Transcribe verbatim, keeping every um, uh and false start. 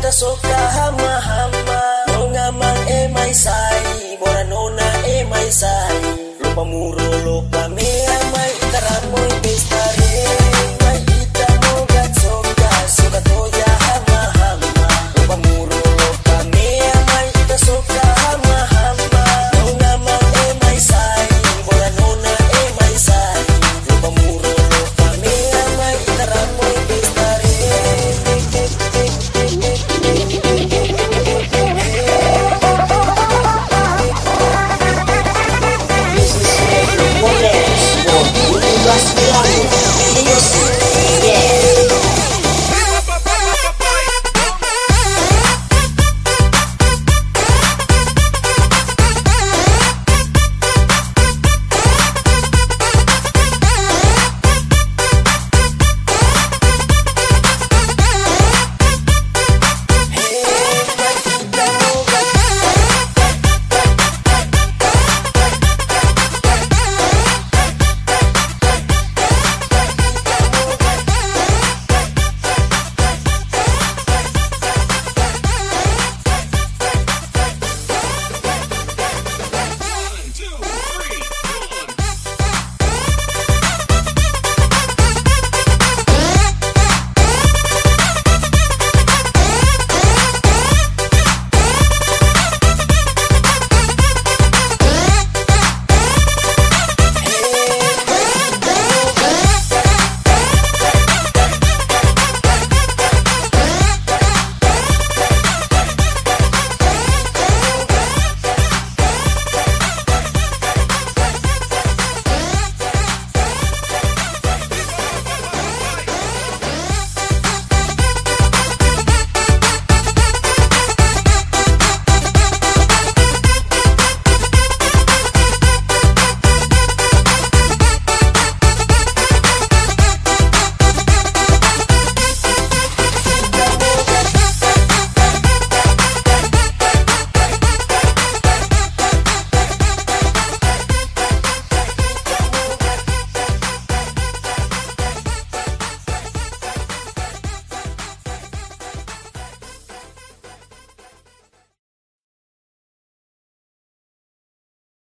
soka hama-hama nonga mang e mai sai bora nona e mai sai lupa muro lupa mea mai itaramoi pestare mai ita moga soka soka toya hama-hama lupa muro lupa mea mai ita soka hama-hama nonga mang e mai sai bora nona e mai sai lupa muro lupa mea mai itaramoi pestare. Let's